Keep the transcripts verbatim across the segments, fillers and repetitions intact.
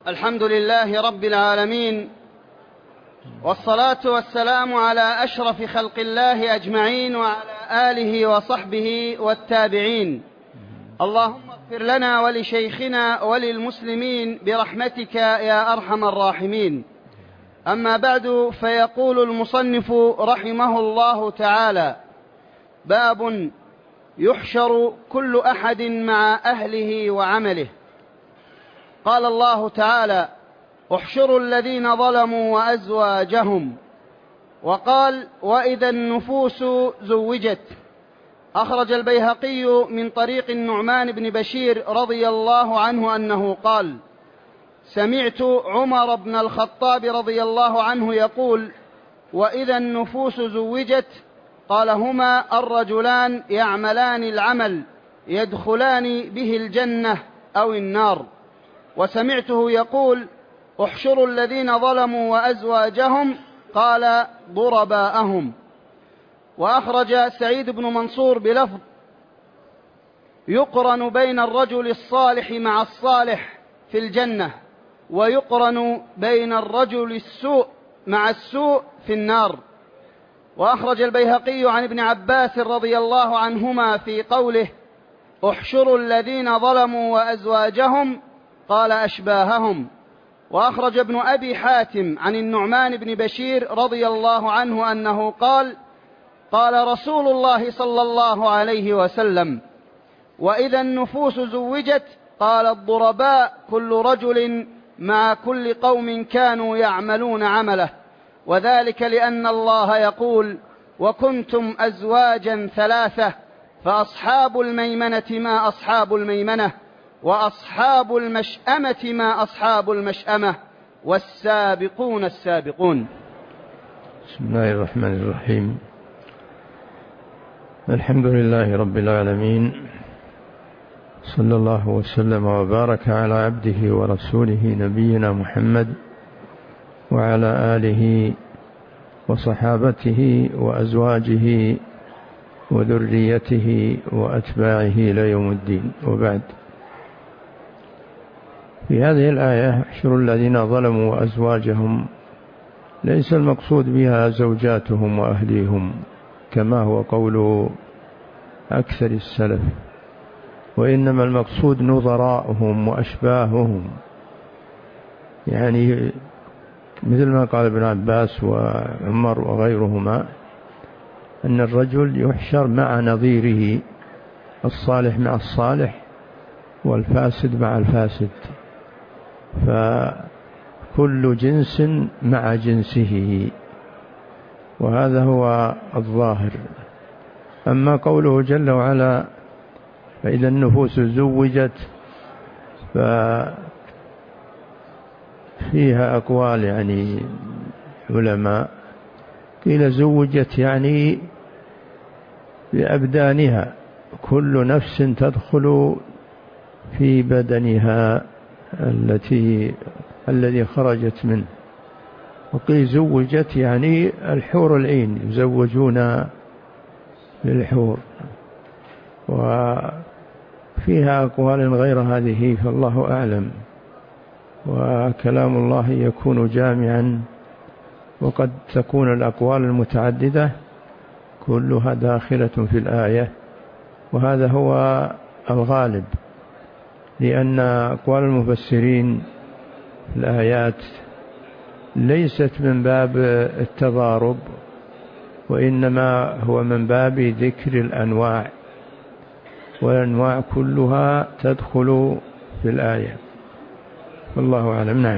الحمد لله رب العالمين، والصلاة والسلام على أشرف خلق الله أجمعين وعلى آله وصحبه والتابعين. اللهم اغفر لنا ولشيخنا وللمسلمين برحمتك يا أرحم الراحمين. أما بعد، فيقول المصنف رحمه الله تعالى: باب يحشر كل أحد مع أهله وعمله. قال الله تعالى: احشروا الذين ظلموا وأزواجهم. وقال: وإذا النفوس زوجت. أخرج البيهقي من طريق النعمان بن بشير رضي الله عنه أنه قال: سمعت عمر بن الخطاب رضي الله عنه يقول: وإذا النفوس زوجت، قال: هما الرجلان يعملان العمل يدخلان به الجنة أو النار. وسمعته يقول: احشروا الذين ظلموا وأزواجهم، قال: ضرباءهم. وأخرج سعيد بن منصور بلفظ: يقرن بين الرجل الصالح مع الصالح في الجنة، ويقرن بين الرجل السوء مع السوء في النار. وأخرج البيهقي عن ابن عباس رضي الله عنهما في قوله: احشروا الذين ظلموا وأزواجهم، قال: أشباههم. وأخرج ابن أبي حاتم عن النعمان بن بشير رضي الله عنه أنه قال: قال رسول الله صلى الله عليه وسلم: وإذا النفوس زوجت، قال: الضرباء كل رجل مع كل قوم كانوا يعملون عمله، وذلك لأن الله يقول: وكنتم أزواجا ثلاثة، فأصحاب الميمنة ما أصحاب الميمنة، وأصحاب المشأمة ما أصحاب المشأمة، والسابقون السابقون. بسم الله الرحمن الرحيم. الحمد لله رب العالمين، صلى الله وسلم وبارك على عبده ورسوله نبينا محمد وعلى آله وصحابته وأزواجه وذريته وأتباعه إلى يوم الدين، وبعد. في هذه الآية: احشروا الذين ظلموا وأزواجهم، ليس المقصود بها زوجاتهم وأهليهم كما هو قول أكثر السلف، وإنما المقصود نظراءهم وأشباههم، يعني مثل ما قال ابن عباس وعمر وغيرهما أن الرجل يحشر مع نظيره، الصالح مع الصالح والفاسد مع الفاسد، فكل جنس مع جنسه، وهذا هو الظاهر. أما قوله جل وعلا: فإذا النفوس زوجت، ففيها أقوال يعني علماء، قيل زوجت يعني بأبدانها، كل نفس تدخل في بدنها التي الذي خرجت منه. وقيل زوجت يعني الحور العين، يزوجون للحور. وفيها أقوال غير هذه، فالله أعلم. وكلام الله يكون جامعا، وقد تكون الأقوال المتعددة كلها داخلة في الآية، وهذا هو الغالب، لأن أقوال المفسرين في الآيات ليست من باب التضارب، وإنما هو من باب ذكر الأنواع، والأنواع كلها تدخل في الآية، والله أعلم. نعم.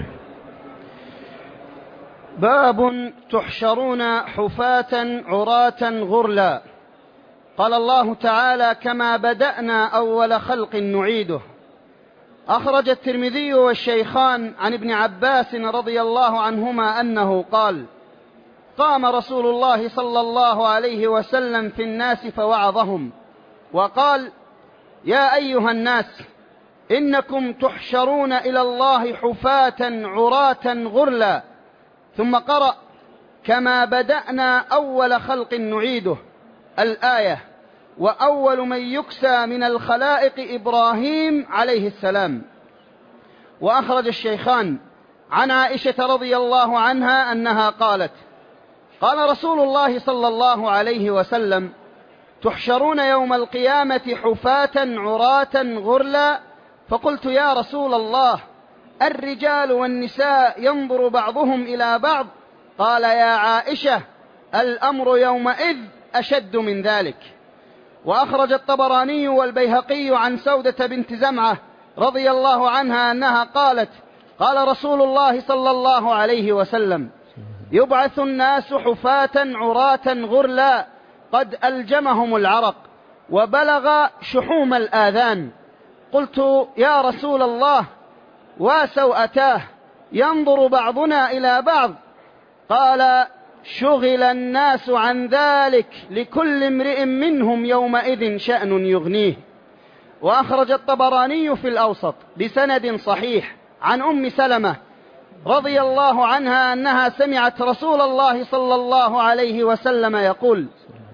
باب تحشرون حفاة عراة غرلا. قال الله تعالى: كما بدأنا أول خلق نعيده. أخرج الترمذي والشيخان عن ابن عباس رضي الله عنهما أنه قال: قام رسول الله صلى الله عليه وسلم في الناس فوعظهم وقال: يا أيها الناس، إنكم تحشرون إلى الله حفاة عراة غرلا. ثم قرأ: كما بدأنا أول خلق نعيده، الآية. وأول من يكسى من الخلائق إبراهيم عليه السلام. وأخرج الشيخان عن عائشة رضي الله عنها أنها قالت: قال رسول الله صلى الله عليه وسلم: تحشرون يوم القيامة حفاة عراة غرلا. فقلت: يا رسول الله، الرجال والنساء ينظر بعضهم إلى بعض؟ قال: يا عائشة، الأمر يومئذ أشد من ذلك. وأخرج الطبراني والبيهقي عن سودة بنت زمعة رضي الله عنها أنها قالت: قال رسول الله صلى الله عليه وسلم: يبعث الناس حفاة عراة غرلا قد ألجمهم العرق وبلغ شحوم الآذان. قلت: يا رسول الله، وسوءتاه، ينظر بعضنا إلى بعض؟ قال: شغل الناس عن ذلك، لكل امرئ منهم يومئذ شأن يغنيه. وأخرج الطبراني في الأوسط بسند صحيح عن أم سلمة رضي الله عنها أنها سمعت رسول الله صلى الله عليه وسلم يقول: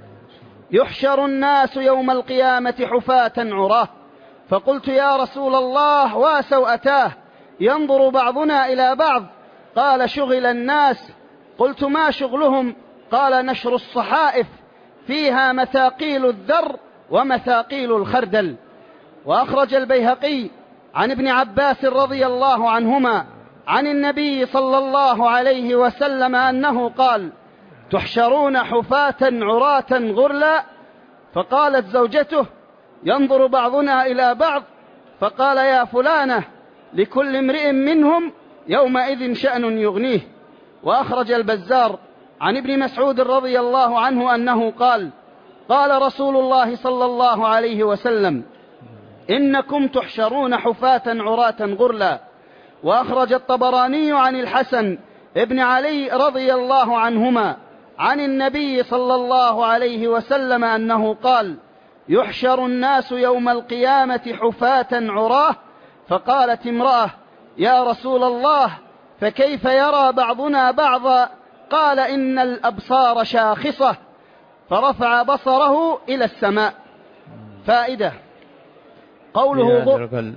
يحشر الناس يوم القيامة حفاة عراه. فقلت: يا رسول الله، وسوءتاه، ينظر بعضنا إلى بعض؟ قال: شغل الناس. قلت: ما شغلهم؟ قال: نشر الصحائف فيها مثاقيل الذر ومثاقيل الخردل. وأخرج البيهقي عن ابن عباس رضي الله عنهما عن النبي صلى الله عليه وسلم أنه قال: تحشرون حفاة عراة غرلا. فقالت زوجته: ينظر بعضنا إلى بعض؟ فقال: يا فلانة، لكل امرئ منهم يومئذ شأن يغنيه. وأخرج البزار عن ابن مسعود رضي الله عنه أنه قال: قال رسول الله صلى الله عليه وسلم: إنكم تحشرون حفاة عراة غرلا. وأخرج الطبراني عن الحسن ابن علي رضي الله عنهما عن النبي صلى الله عليه وسلم أنه قال: يحشر الناس يوم القيامة حفاة عراه. فقالت امرأة: يا رسول الله، فكيف يرى بعضنا بعضا؟ قال: إن الأبصار شاخصة. فرفع بصره إلى السماء. فائدة: قوله غر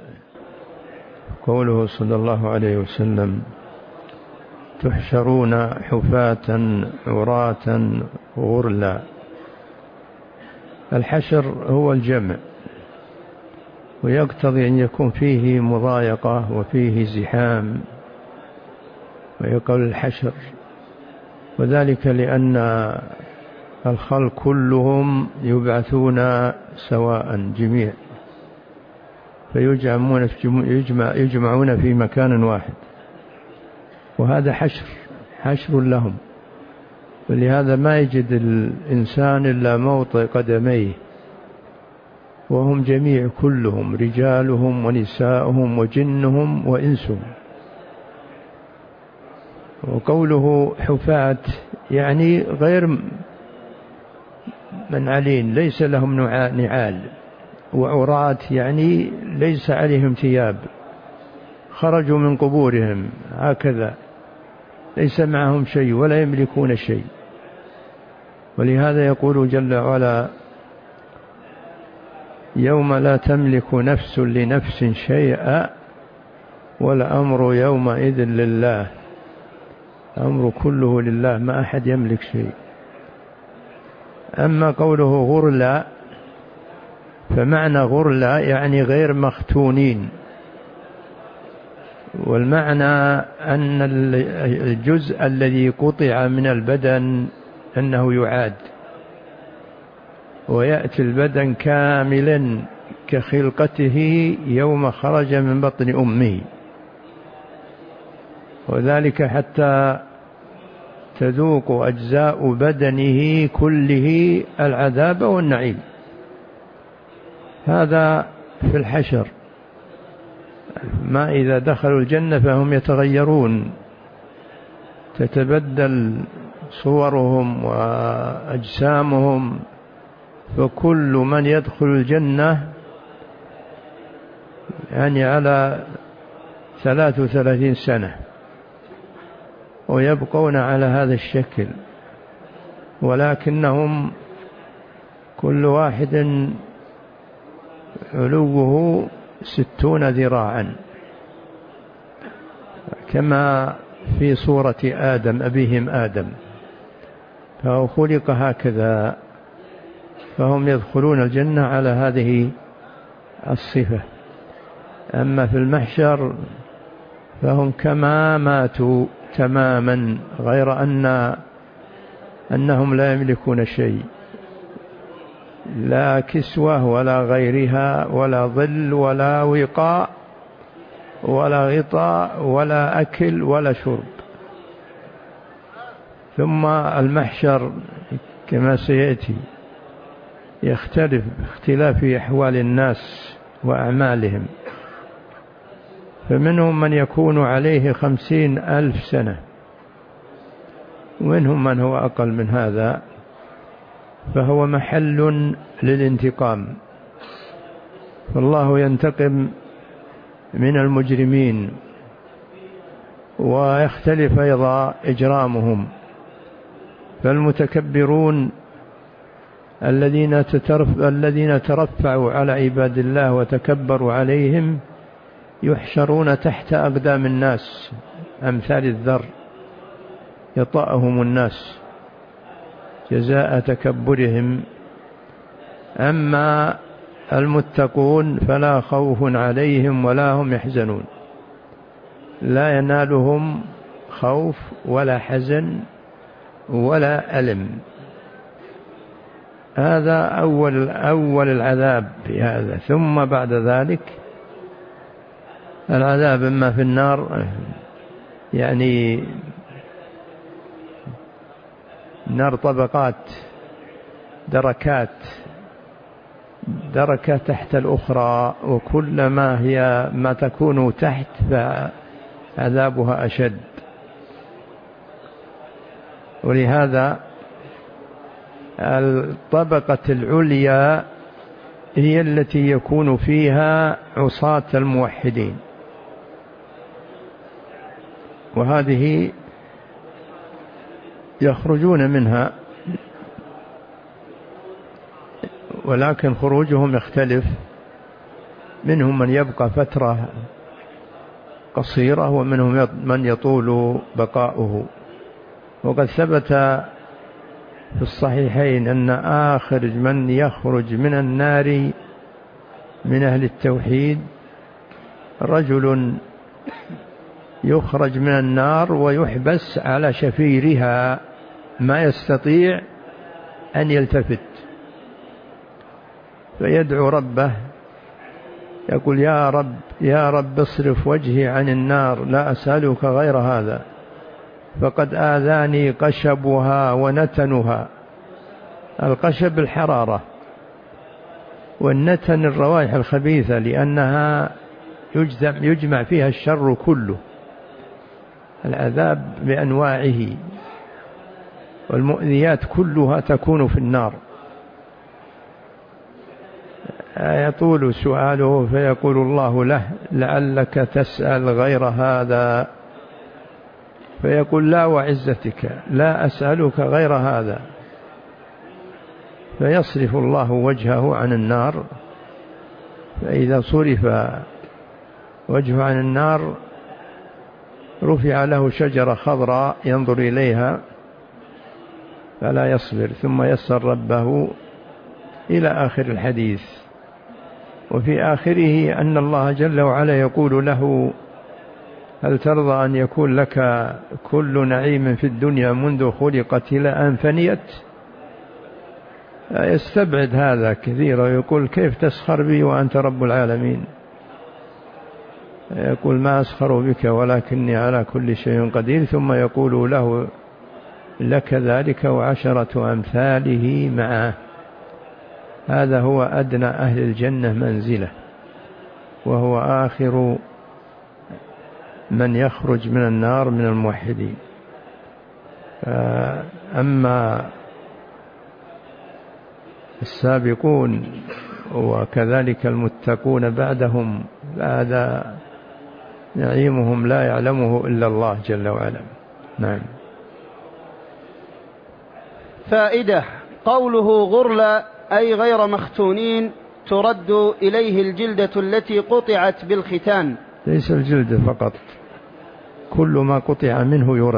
قوله صلى الله عليه وسلم: تحشرون حفاة عراة غرلا. الحشر هو الجمع، ويقتضي أن يكون فيه مضايقة وفيه زحام، ويقول الحشر، وذلك لأن الخلق كلهم يبعثون سواء جميع، فيجمعون يجمع يجمعون في مكان واحد، وهذا حشر حشر لهم. ولهذا ما يجد الإنسان إلا موطئ قدميه، وهم جميع كلهم، رجالهم ونساؤهم وجنهم وإنسهم. وقوله حفاة يعني غير منعلين، ليس لهم نعال. وعراة يعني ليس عليهم ثياب، خرجوا من قبورهم هكذا، ليس معهم شيء ولا يملكون شيء. ولهذا يقول جل وعلا: يوم لا تملك نفس لنفس شيئا والأمر يومئذ لله. الأمر كله لله، ما أحد يملك شيء. أما قوله غرلا، فمعنى غرلا يعني غير مختونين، والمعنى أن الجزء الذي قطع من البدن أنه يعاد، ويأتي البدن كاملا كخلقته يوم خرج من بطن أمه، وذلك حتى تذوق أجزاء بدنه كله العذاب والنعيم. هذا في الحشر. ما إذا دخلوا الجنة فهم يتغيرون، تتبدل صورهم وأجسامهم، فكل من يدخل الجنة يعني على ثلاث وثلاثين سنة ويبقون على هذا الشكل، ولكنهم كل واحد علوه ستون ذراعا، كما في صورة آدم أبيهم آدم، فهو خلق هكذا، فهم يدخلون الجنة على هذه الصفة. أما في المحشر فهم كما ماتوا تماما، غير أن أنهم لا يملكون شيء، لا كسوة ولا غيرها، ولا ظل ولا وقاء ولا غطاء ولا أكل ولا شرب. ثم المحشر كما سيأتي يختلف باختلاف أحوال الناس وأعمالهم، فمنهم من يكون عليه خمسين ألف سنة، ومنهم من هو أقل من هذا، فهو محل للانتقام، فالله ينتقم من المجرمين، ويختلف أيضا إجرامهم. فالمتكبرون الذين الذين ترفعوا على عباد الله وتكبروا عليهم يحشرون تحت أقدام الناس أمثال الذر، يطأهم الناس جزاء تكبرهم. أما المتقون فلا خوف عليهم ولا هم يحزنون، لا ينالهم خوف ولا حزن ولا ألم. هذا أول أول العذاب في هذا. ثم بعد ذلك العذاب إما في النار، يعني النار طبقات، دركات، دركة تحت الأخرى، وكلما هي ما تكون تحت فعذابها أشد. ولهذا الطبقة العليا هي التي يكون فيها عصاة الموحدين، وهذه يخرجون منها، ولكن خروجهم يختلف، منهم من يبقى فترة قصيرة ومنهم من يطول بقاؤه. وقد ثبت في الصحيحين أن آخر من يخرج من النار من أهل التوحيد رجل يخرج من النار ويحبس على شفيرها، ما يستطيع أن يلتفت، فيدعو ربه يقول: يا رب يا رب اصرف وجهي عن النار، لا أسألك غير هذا، فقد آذاني قشبها ونتنها. القشب الحرارة، والنتن الروائح الخبيثة، لأنها يجمع فيها الشر كله. العذاب بأنواعه والمؤذيات كلها تكون في النار. يطول سؤاله فيقول الله له: لعلك تسأل غير هذا، فيقول: لا وعزتك لا أسألك غير هذا، فيصرف الله وجهه عن النار. فإذا صرف وجهه عن النار رفع له شجرة خضراء ينظر إليها فلا يصبر، ثم يسأل ربه إلى آخر الحديث. وفي آخره أن الله جل وعلا يقول له: هل ترضى أن يكون لك كل نعيم في الدنيا منذ خلقت إلى أن فنيت؟ يستبعد هذا كثيرا ويقول: كيف تسخر بي وأنت رب العالمين؟ يقول: ما أسخر بك ولكني على كل شيء قدير. ثم يقول له: لك ذلك وعشرة أمثاله معه. هذا هو أدنى أهل الجنة منزلة، وهو آخر من يخرج من النار من الموحدين. أما السابقون وكذلك المتقون بعدهم هذا نعيمهم لا يعلمه إلا الله جل وعلا. نعم. فائدة: قوله غرلا أي غير مختونين، ترد إليه الجلدة التي قطعت بالختان. ليس الجلد فقط، كل ما قطع منه يرد،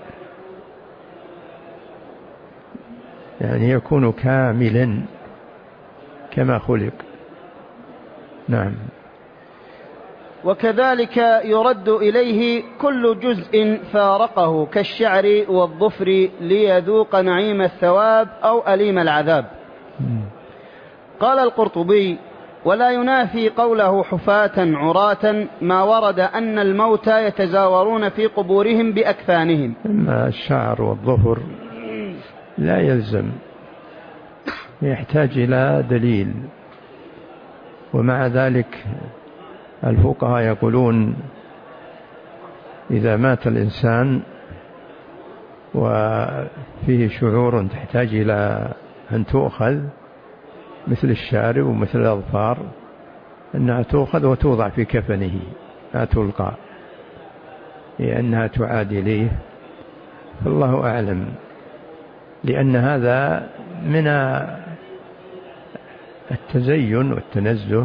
يعني يكون كاملا كما خلق. نعم. وكذلك يرد إليه كل جزء فارقه كالشعر والظفر ليذوق نعيم الثواب أو أليم العذاب. قال القرطبي: ولا ينافي قوله حفاة عراة ما ورد أن الموتى يتزاورون في قبورهم بأكفانهم. أما الشعر والظفر لا يلزم، يحتاج إلى دليل. ومع ذلك الفقهاء يقولون إذا مات الإنسان وفيه شعور تحتاج إلى أن تؤخذ مثل الشارب ومثل الأظفار، أنها تؤخذ وتوضع في كفنه لا تلقى، لأنها تعاد إليه. فالله أعلم، لأن هذا من التزين والتنزه.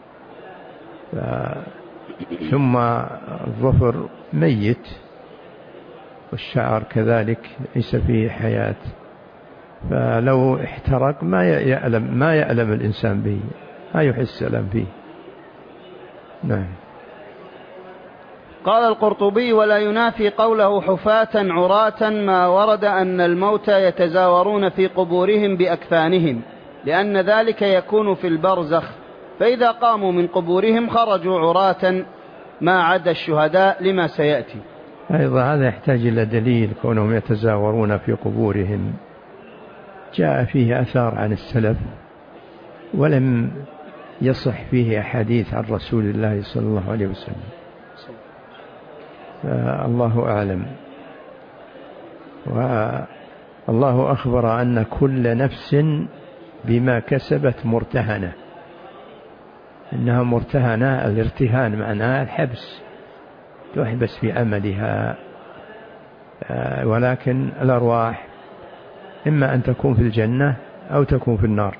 ثم الظفر ميت والشعر كذلك ليس فيه حياة، فلو احترق ما يألم ما يألم الإنسان به، ما يحس ألم فيه. نعم. قال القرطبي: ولا ينافي قوله حفاة عراة ما ورد أن الموتى يتزاورون في قبورهم بأكفانهم، لأن ذلك يكون في البرزخ، فإذا قاموا من قبورهم خرجوا عراة ما عدا الشهداء لما سيأتي. أيضا هذا يحتاج إلى دليل، كونهم يتزاورون في قبورهم جاء فيه أثار عن السلف ولم يصح فيه أحاديث عن رسول الله صلى الله عليه وسلم، فالله أعلم. والله أخبر أن كل نفس بما كسبت مرتهنة، إنها مرتهنة. الارتهان معناه الحبس، تحبس في عملها، ولكن الأرواح إما أن تكون في الجنة أو تكون في النار.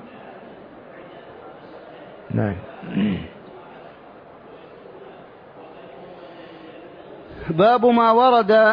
نعم. باب ما ورد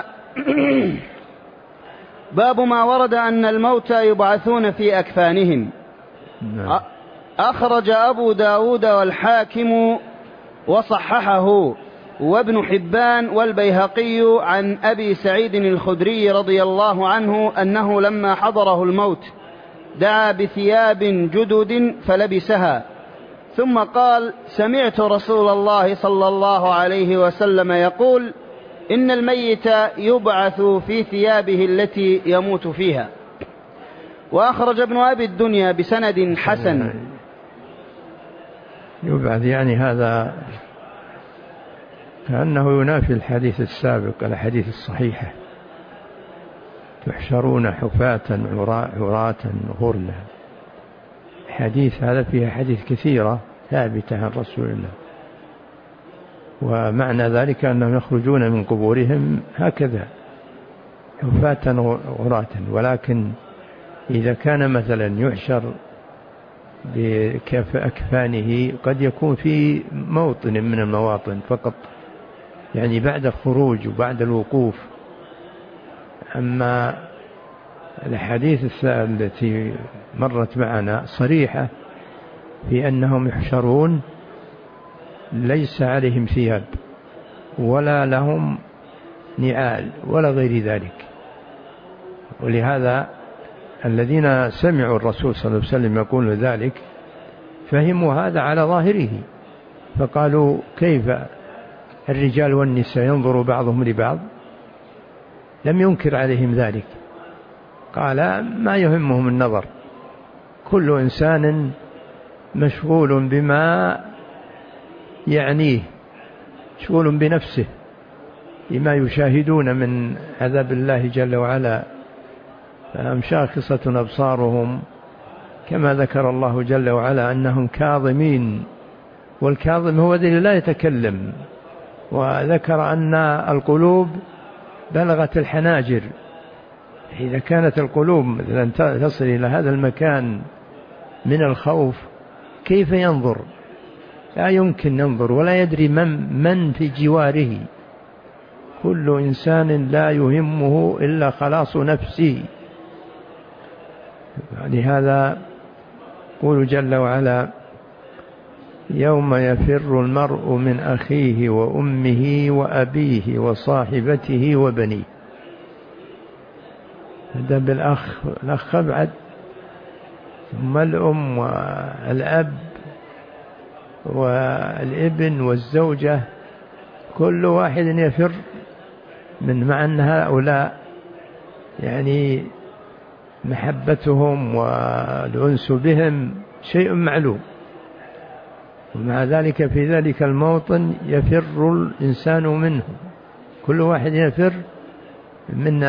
باب ما ورد أن الموتى يبعثون في أكفانهم. نعم. أخرج أبو داود والحاكم وصححه وابن حبان والبيهقي عن أبي سعيد الخدري رضي الله عنه أنه لما حضره الموت دعا بثياب جدد فلبسها، ثم قال: سمعت رسول الله صلى الله عليه وسلم يقول: إن الميت يبعث في ثيابه التي يموت فيها. وأخرج ابن أبي الدنيا بسند حسن. يبعث يعني هذا كأنه ينافي الحديث السابق، الحديث الصحيحة: تحشرون حفاة عراة غرلا. حديث هذا فيها حديث كثيرة ثابتة عن رسول الله، ومعنى ذلك أنهم يخرجون من قبورهم هكذا حفاة عراة. ولكن إذا كان مثلا يحشر بأكفانه قد يكون في موطن من المواطن فقط، يعني بعد الخروج وبعد الوقوف. أما الحديث التي مرت معنا صريحة في أنهم يحشرون ليس عليهم ثياب ولا لهم نعال ولا غير ذلك. ولهذا الذين سمعوا الرسول صلى الله عليه وسلم يقول ذلك فهموا هذا على ظاهره، فقالوا: كيف الرجال والنساء ينظر بعضهم لبعض؟ لم ينكر عليهم ذلك، قال: ما يهمهم النظر، كل إنسان مشغول بما يعنيه، مشغول بنفسه بما يشاهدون من عذاب الله جل وعلا، فهم شاخصة أبصارهم، كما ذكر الله جل وعلا أنهم كاظمين، والكاظم هو الذي لا يتكلم. وذكر أن القلوب بلغت الحناجر، إذا كانت القلوب مثلا تصل إلى هذا المكان من الخوف كيف ينظر؟ لا يمكن ينظر ولا يدري من, من في جواره. كل إنسان لا يهمه إلا خلاص نفسه. لهذا يقول جل وعلا: يوم يفر المرء من أخيه وأمه وأبيه وصاحبته وبنيه. هذا بالأخ، الأخ أبعد، ثم الأم والأب والابن والزوجة، كل واحد يفر من، مع أن هؤلاء يعني محبتهم والأنس بهم شيء معلوم، ومع ذلك في ذلك الموطن يفر الإنسان منه، كل واحد يفر من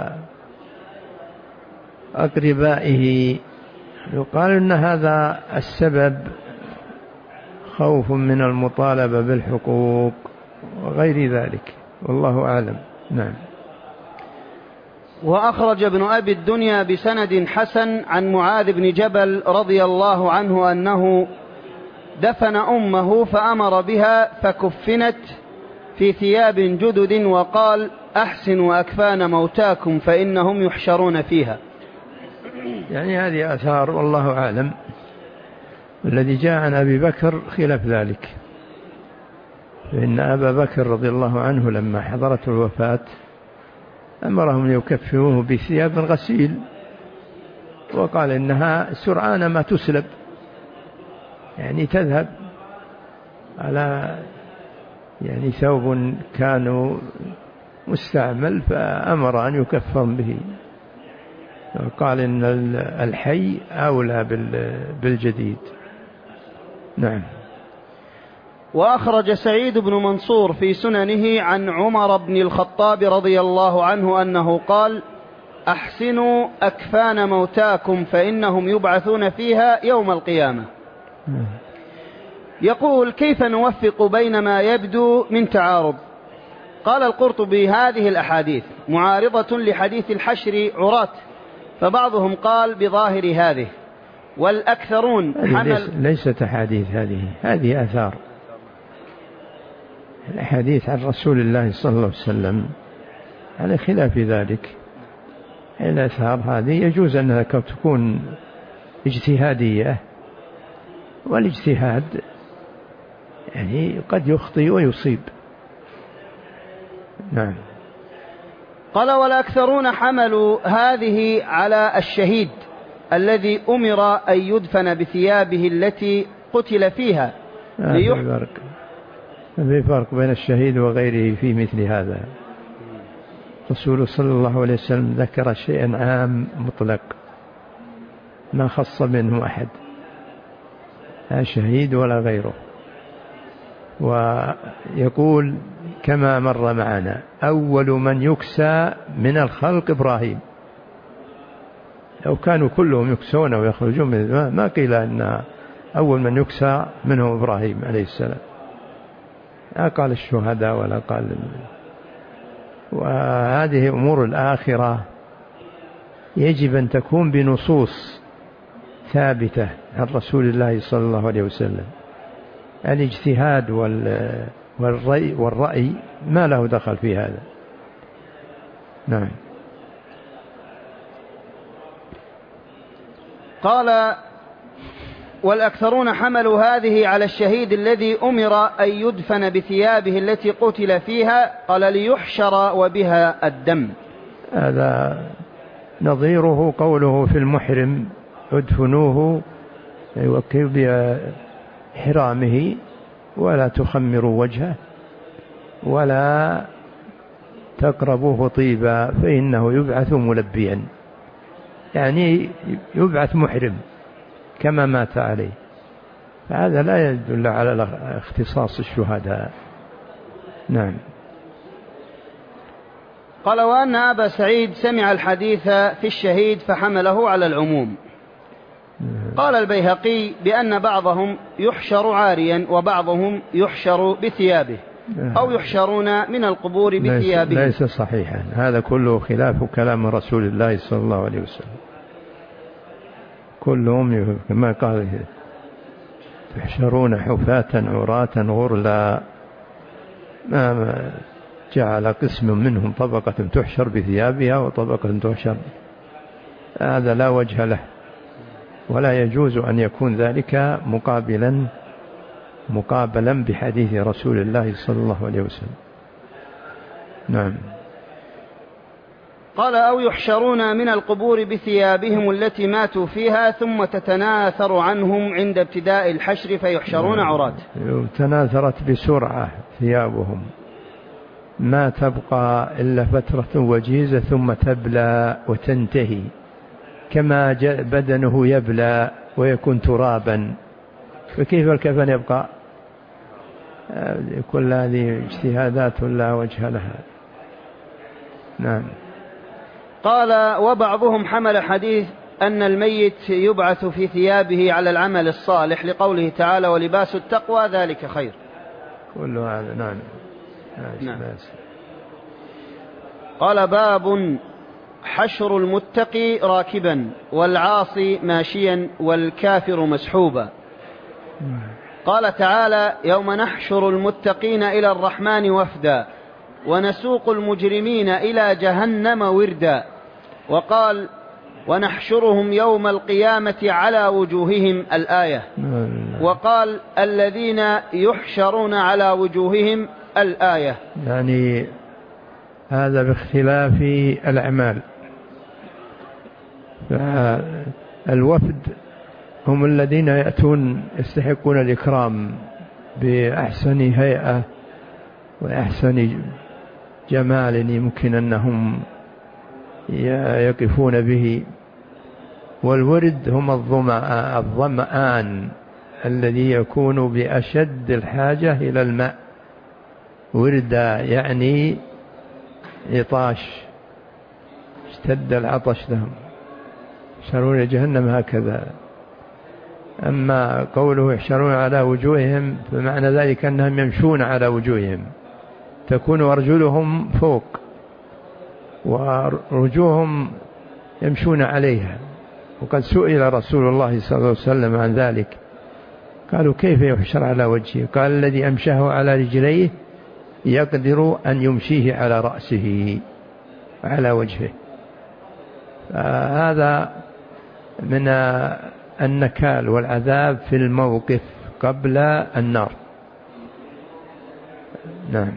أقربائه. يقال إن هذا السبب خوف من المطالبة بالحقوق وغير ذلك، والله أعلم. نعم. وأخرج ابن أبي الدنيا بسند حسن عن معاذ بن جبل رضي الله عنه أنه دفن أمه فأمر بها فكفنت في ثياب جدد وقال: أحسنوا أكفان موتاكم فإنهم يحشرون فيها. يعني هذه آثار والله أعلم. الذي جاء عن أبي بكر خلاف ذلك، فإن أبا بكر رضي الله عنه لما حضرت الوفاة أمرهم ليكفنوه بثياب غسيل، وقال إنها سرعان ما تسلب، يعني تذهب على يعني ثوب كانوا مستعمل، فأمر أن يكفن به. قال إن الحي أولى بالجديد. نعم. وأخرج سعيد بن منصور في سننه عن عمر بن الخطاب رضي الله عنه أنه قال: أحسنوا أكفان موتاكم فإنهم يبعثون فيها يوم القيامة. يقول: كيف نوفق بين ما يبدو من تعارض؟ قال القرطبي: هذه الأحاديث معارضة لحديث الحشر عراة، فبعضهم قال بظاهر هذه، والأكثرون حمل. ليست أحاديث، هذه هذه آثار. الأحاديث عن رسول الله صلى الله عليه وسلم على خلاف ذلك. الآثار هذه يجوز أنها تكون اجتهادية، والاجتهاد يعني قد يخطئ ويصيب. نعم. قال: والأكثرون حملوا هذه على الشهيد الذي أمر أن يدفن بثيابه التي قتل فيها. ليح... في فرق بين الشهيد وغيره في مثل هذا. رسول صلى الله عليه وسلم ذكر شيئا عام مطلق ما خص منه أحد، لا شهيد ولا غيره. ويقول كما مر معنا: أول من يكسى من الخلق إبراهيم. لو كانوا كلهم يكسون ويخرجون من الماء ما قيل أن أول من يكسى منهم إبراهيم عليه السلام، لا قال الشهداء ولا قال. وهذه أمور الآخرة يجب أن تكون بنصوص ثابتة عن رسول الله صلى الله عليه وسلم. الاجتهاد والرأي, والرأي ما له دخل في هذا. نعم. قال: والأكثرون حملوا هذه على الشهيد الذي أمر أن يدفن بثيابه التي قتل فيها، قال: ليحشر وبها الدم. هذا نظيره قوله في المحرم: ادفنوه يوكل بحرامه ولا تخمروا وجهه ولا تقربوه طيبا فإنه يبعث ملبيا، يعني يبعث محرم كما مات عليه. فهذا لا يدل على اختصاص الشهداء. نعم. قال: وأن أبا سعيد سمع الحديث في الشهيد فحمله على العموم. قال البيهقي بأن بعضهم يحشر عاريا وبعضهم يحشر بثيابه أو يحشرون من القبور بثيابه. ليس صحيحا، هذا كله خلاف كلام رسول الله صلى الله عليه وسلم. كلهم كما قال: تحشرون حفاة عراة غرلا. ما جعل قسم منهم طبقة تحشر بثيابها وطبقة تحشر، هذا لا وجه له، ولا يجوز أن يكون ذلك مقابلا مقابلا بحديث رسول الله صلى الله عليه وسلم. نعم. قال: أو يحشرون من القبور بثيابهم التي ماتوا فيها ثم تتناثر عنهم عند ابتداء الحشر فيحشرون عراة. تناثرت بسرعة ثيابهم، ما تبقى إلا فترة وجيزة ثم تبلى وتنتهي، كما بدنه يبلى ويكون ترابا، فكيف الكفن يبقى؟ كل هذه اجتهادات لا وجه لها. نعم. قال: وبعضهم حمل حديث أن الميت يبعث في ثيابه على العمل الصالح لقوله تعالى: ولباس التقوى ذلك خير. كل هذا. نعم. نعم. قال: باب حشر المتقي راكبا والعاصي ماشيا والكافر مسحوبا. قال تعالى: يوم نحشر المتقين إلى الرحمن وفدا ونسوق المجرمين إلى جهنم وردا. وقال: ونحشرهم يوم القيامة على وجوههم الآية. وقال: الذين يحشرون على وجوههم الآية. يعني هذا باختلاف الأعمال. الوفد هم الذين يأتون يستحقون الإكرام بأحسن هيئة وأحسن جمال يمكن أنهم يقفون به. والورد هم الظمآن الذي يكون بأشد الحاجة إلى الماء. ورد يعني عطاش، اشتد العطش لهم، يحشرون جهنم هكذا. أما قوله يحشرون على وجوههم فمعنى ذلك أنهم يمشون على وجوههم، تكون أرجلهم فوق ورجوهم يمشون عليها. وقد سئل رسول الله صلى الله عليه وسلم عن ذلك، قالوا: كيف يحشر على وجهه؟ قال: الذي أمشاه على رجليه يقدر أن يمشيه على رأسه على وجهه. هذا من النكال والعذاب في الموقف قبل النار. نعم.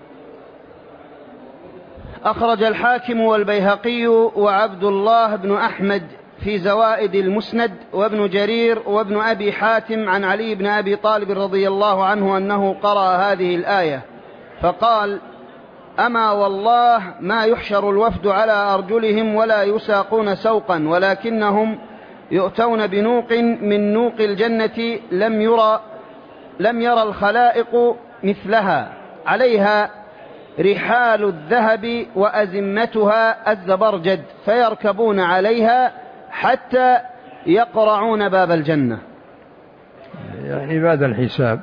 أخرج الحاكم والبيهقي وعبد الله بن أحمد في زوائد المسند وابن جرير وابن أبي حاتم عن علي بن أبي طالب رضي الله عنه أنه قرأ هذه الآية فقال: أما والله ما يحشر الوفد على أرجلهم ولا يساقون سوقا، ولكنهم يؤتون بنوق من نوق الجنة لم يرى لم يرى الخلائق مثلها، عليها رحال الذهب وأزمتها الزبرجد، فيركبون عليها حتى يقرعون باب الجنة. يعني بعد الحساب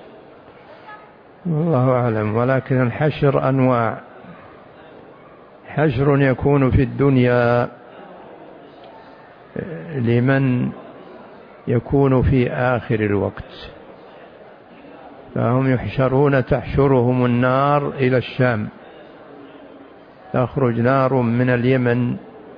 والله أعلم. ولكن الحشر أنواع. حشر يكون في الدنيا لمن يكون في آخر الوقت، فهم يحشرون تحشرهم النار إلى الشام، تخرج نار من اليمن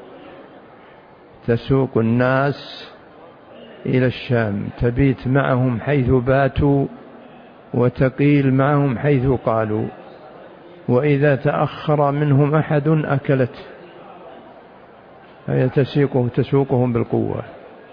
تسوق الناس إلى الشام، تبيت معهم حيث باتوا وتقيل معهم حيث قالوا، وإذا تأخر منهم أحد أكلت، فهي تسوقهم تسوقهم بالقوة.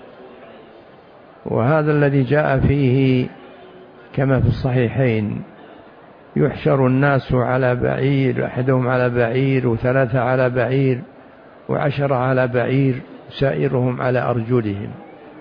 وهذا الذي جاء فيه كما في الصحيحين: يحشر الناس على بعير، أحدهم على بعير وثلاثة على بعير وعشرة على بعير، سائرهم على أرجلهم،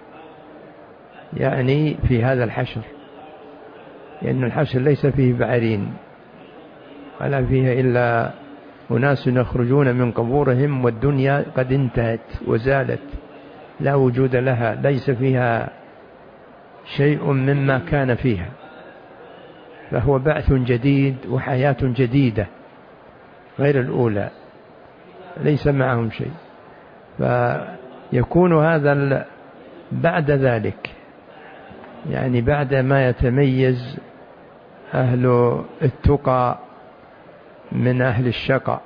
يعني في هذا الحشر، لأن الحشر ليس فيه بعيرين ولا فيه إلا أناس يخرجون من قبورهم والدنيا قد انتهت وزالت، لا وجود لها، ليس فيها شيء مما كان فيها، فهو بعث جديد وحياة جديدة غير الأولى، ليس معهم شيء. فيكون هذا بعد ذلك، يعني بعد ما يتميز أهل التقى من أهل الشقاء،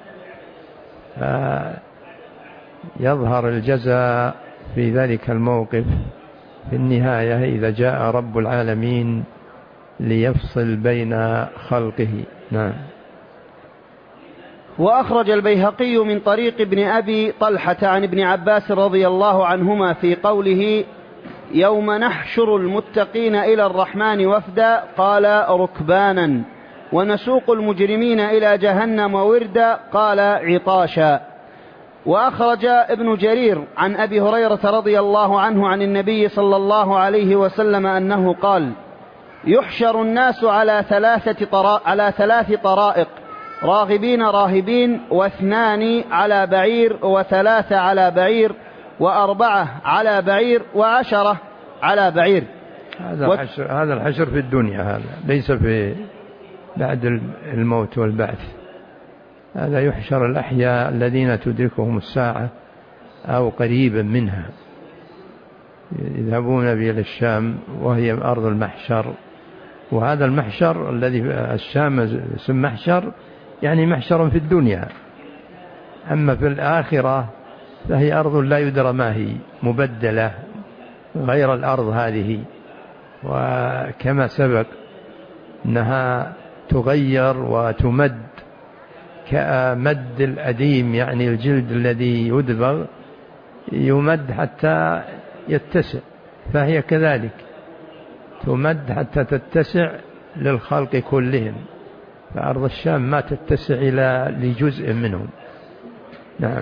فيظهر الجزاء في ذلك الموقف في النهاية إذا جاء رب العالمين ليفصل بين خلقه. نعم. وأخرج البيهقي من طريق ابن أبي طلحة عن ابن عباس رضي الله عنهما في قوله يوم نحشر المتقين إلى الرحمن وفدا قال ركبانا، ونسوق المجرمين إلى جهنم وردا قال عطاشا. وأخرج ابن جرير عن أبي هريرة رضي الله عنه عن النبي صلى الله عليه وسلم أنه قال يحشر الناس على ثلاثة طرائق, على ثلاث طرائق راغبين راهبين، واثنان على بعير، وثلاثة على بعير، وأربعة على بعير، وعشرة على بعير. هذا, و... الحشر هذا الحشر في الدنيا، هذا ليس في بعد الموت والبعث. هذا يحشر الأحياء الذين تدركهم الساعة أو قريبا منها، يذهبون به إلى الشام وهي أرض المحشر. وهذا المحشر الذي الشام اسم محشر يعني محشر في الدنيا، أما في الآخرة فهي أرض لا يدرى ما هي، مبدلة غير الأرض هذه. وكما سبق أنها تغير وتمد كمد الأديم، يعني الجلد الذي يدبغ يمد حتى يتسع، فهي كذلك تمد حتى تتسع للخلق كلهم، فأرض الشام ما تتسع إلى لجزء منهم. نعم.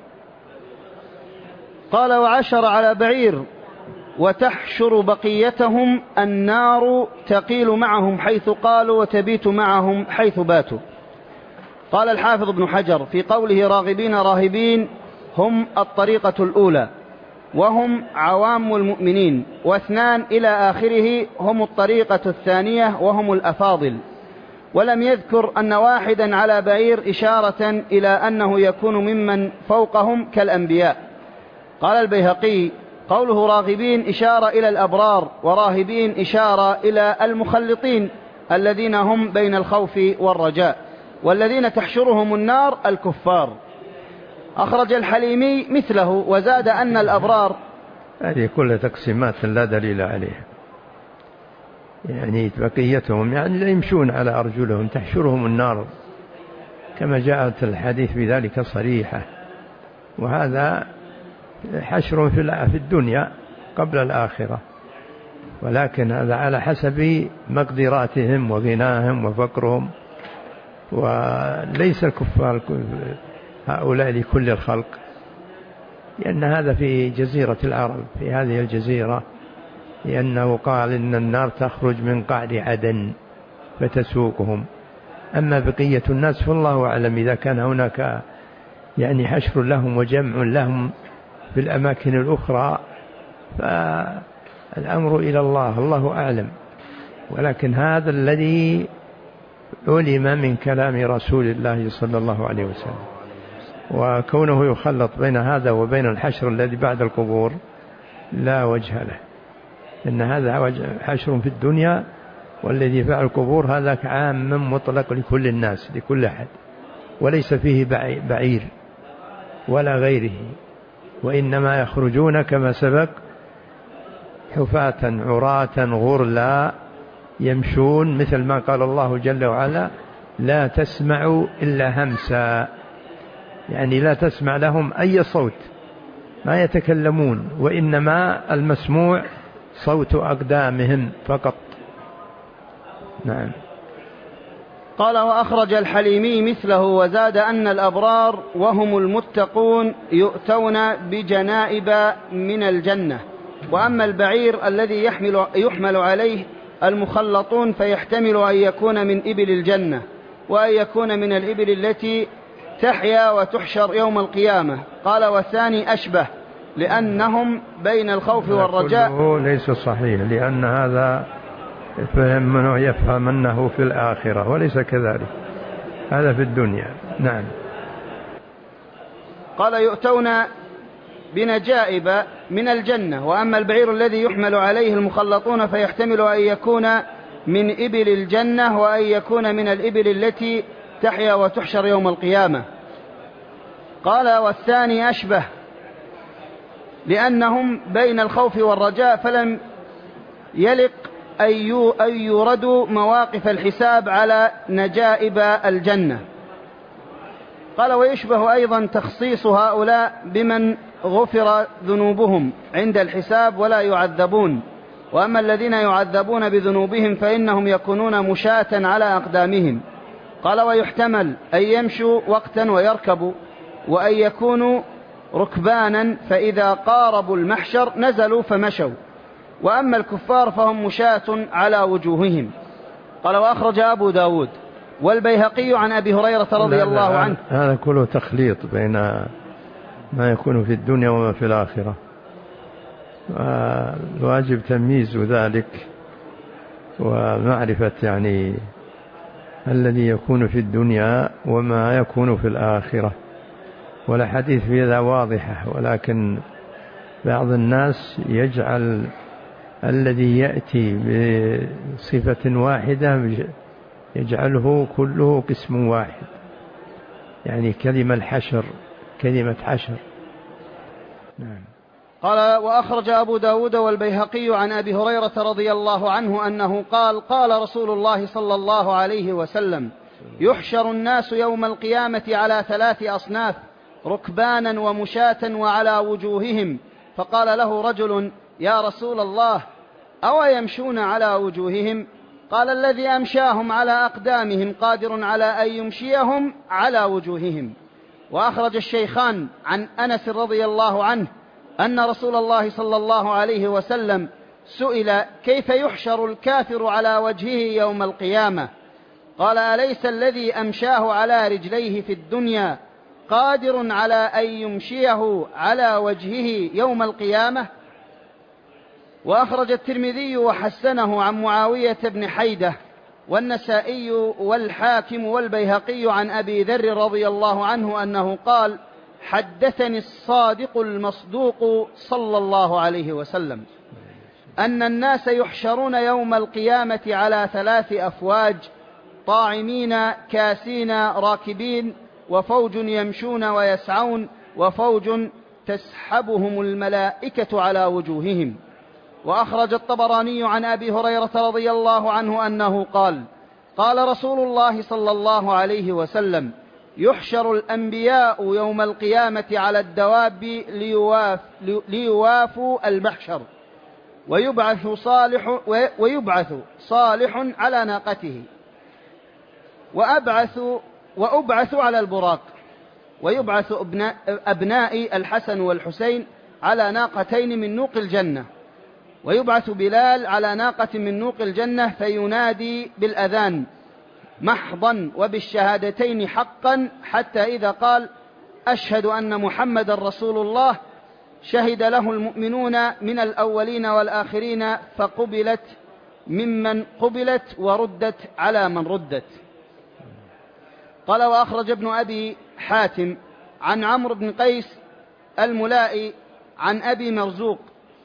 قال وعشر على بعير، وتحشر بقيتهم النار تقيل معهم حيث قالوا وتبيت معهم حيث باتوا. قال الحافظ ابن حجر في قوله راغبين راهبين هم الطريقة الأولى وهم عوام المؤمنين، واثنان إلى آخره هم الطريقة الثانية وهم الأفاضل. ولم يذكر أن واحدا على بعير إشارة إلى أنه يكون ممن فوقهم كالأنبياء. قال البيهقي قوله راغبين إشارة إلى الأبرار، وراهبين إشارة إلى المخلطين الذين هم بين الخوف والرجاء، والذين تحشرهم النار الكفار. أخرج الحليمي مثله وزاد أن الأبرار. هذه كل تقسيمات لا دليل عليها، يعني بقيتهم يعني لا يمشون على أرجلهم، تحشرهم النار كما جاءت الحديث بذلك صريحة. وهذا حشر في الدنيا قبل الآخرة، ولكن هذا على حسب مقدراتهم وغناهم وفقرهم، وليس الكفار هؤلاء لكل الخلق، لأن هذا في جزيرة العرب، في هذه الجزيرة، لأنه قال إن النار تخرج من قعر عدن فتسوقهم. أما بقية الناس فالله أعلم إذا كان هناك يعني حشر لهم وجمع لهم في الأماكن الأخرى، فالأمر إلى الله، الله أعلم. ولكن هذا الذي علم من كلام رسول الله صلى الله عليه وسلم، وكونه يخلط بين هذا وبين الحشر الذي بعد القبور لا وجه له، إن هذا حشر في الدنيا، والذي بعد القبور هذا عام مطلق لكل الناس لكل أحد، وليس فيه بعير ولا غيره، وإنما يخرجون كما سبق حفاة عراة غرلا يمشون، مثل ما قال الله جل وعلا لا تسمع إلا همسا، يعني لا تسمع لهم أي صوت، ما يتكلمون، وإنما المسموع صوت أقدامهم فقط. نعم. قال وأخرج الحليمي مثله وزاد أن الأبرار وهم المتقون يؤتون بجنائب من الجنة، وأما البعير الذي يحمل, يحمل عليه المخلطون فيحتمل أن يكون من إبل الجنة، وأن يكون من الإبل التي تحيا وتحشر يوم القيامة. قال والثاني أشبه لأنهم بين الخوف والرجاء. كله ليس صحيح، لأن هذا فهم منه يفهم أنه في الآخرة، وليس كذلك، هذا في الدنيا. نعم. قال يؤتون بنجائب من الجنة، وأما البعير الذي يحمل عليه المخلطون فيحتمل أن يكون من إبل الجنة، وأن يكون من الإبل التي تحيا وتحشر يوم القيامة. قال والثاني أشبه لأنهم بين الخوف والرجاء فلم يلق أن يردوا مواقف الحساب على نجائب الجنة. قال ويشبه أيضا تخصيص هؤلاء بمن غفر ذنوبهم عند الحساب ولا يعذبون، وأما الذين يعذبون بذنوبهم فإنهم يكونون مشاة على أقدامهم. قال ويحتمل أن يمشوا وقتا ويركبوا، وأن يكونوا ركبانا فإذا قاربوا المحشر نزلوا فمشوا، وأما الكفار فهم مشاة على وجوههم. قال وأخرج أبو داود والبيهقي عن أبي هريرة رضي الله عنه. هذا كله تخليط بين ما يكون في الدنيا وما في الآخرة، الواجب تمييز ذلك ومعرفة يعني الذي يكون في الدنيا وما يكون في الآخرة، والحديث في ذا واضحة، ولكن بعض الناس يجعل الذي يأتي بصفة واحدة يجعله كله قسم واحد، يعني كلمة الحشر كلمة حشر. نعم. قال وأخرج أبو داود والبيهقي عن أبي هريرة رضي الله عنه أنه قال قال رسول الله صلى الله عليه وسلم يحشر الناس يوم القيامة على ثلاث أصناف ركبانا ومشاة وعلى وجوههم، فقال له رجل يا رسول الله أو يمشون على وجوههم؟ قال الذي أمشاهم على أقدامهم قادر على أن يمشيهم على وجوههم. وأخرج الشيخان عن أنس رضي الله عنه أن رسول الله صلى الله عليه وسلم سئل كيف يحشر الكافر على وجهه يوم القيامة؟ قال أليس الذي أمشاه على رجليه في الدنيا قادر على أن يمشيه على وجهه يوم القيامة؟ وأخرج الترمذي وحسنه عن معاوية بن حيدة والنسائي والحاكم والبيهقي عن أبي ذر رضي الله عنه أنه قال حدثني الصادق المصدوق صلى الله عليه وسلم أن الناس يحشرون يوم القيامة على ثلاث أفواج طاعمين كاسين راكبين، وفوج يمشون ويسعون، وفوج تسحبهم الملائكة على وجوههم. وأخرج الطبراني عن أبي هريرة رضي الله عنه أنه قال قال رسول الله صلى الله عليه وسلم يحشر الأنبياء يوم القيامة على الدواب ليواف ليوافوا المحشر، ويبعث صالح, ويبعث صالح على ناقته، وأبعث, وأبعث على البراق، ويبعث أبناء, أبناء الحسن والحسين على ناقتين من نوق الجنة، ويبعث بلال على ناقة من نوق الجنة فينادي بالأذان محضا وبالشهادتين حقا، حتى إذا قال أشهد أن محمد رسول الله شهد له المؤمنون من الأولين والآخرين فقبلت ممن قبلت وردت على من ردت. قال وأخرج ابن أبي حاتم عن عمرو بن قيس الملائي عن أبي مرزوق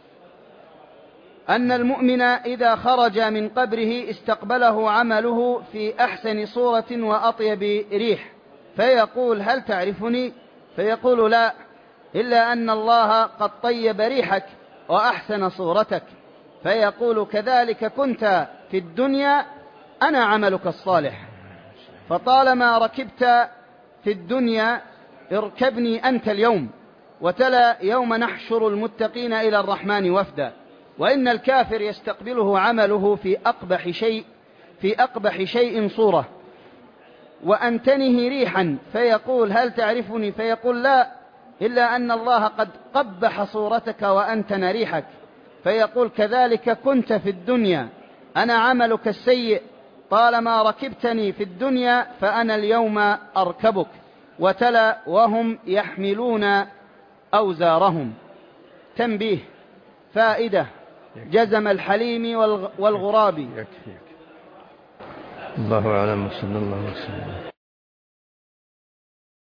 أن المؤمن إذا خرج من قبره استقبله عمله في أحسن صورة وأطيب ريح، فيقول هل تعرفني؟ فيقول لا، إلا أن الله قد طيب ريحك وأحسن صورتك. فيقول كذلك كنت في الدنيا، أنا عملك الصالح، فطالما ركبت في الدنيا اركبني أنت اليوم. وتلا يوم نحشر المتقين إلى الرحمن وفدا، وإن الكافر يستقبله عمله في أقبح شيء في أقبح شيء صورة وأنتنه ريحا، فيقول هل تعرفني؟ فيقول لا، إلا أن الله قد قبح صورتك وأنتن ريحك. فيقول كذلك كنت في الدنيا، أنا عملك السيء، طالما ركبتني في الدنيا فأنا اليوم أركبك. وتلا وهم يحملون أوزارهم. تنبيه فائدة جزم الحليم والغراب. الله أعلم، صلى الله عليه وسلم.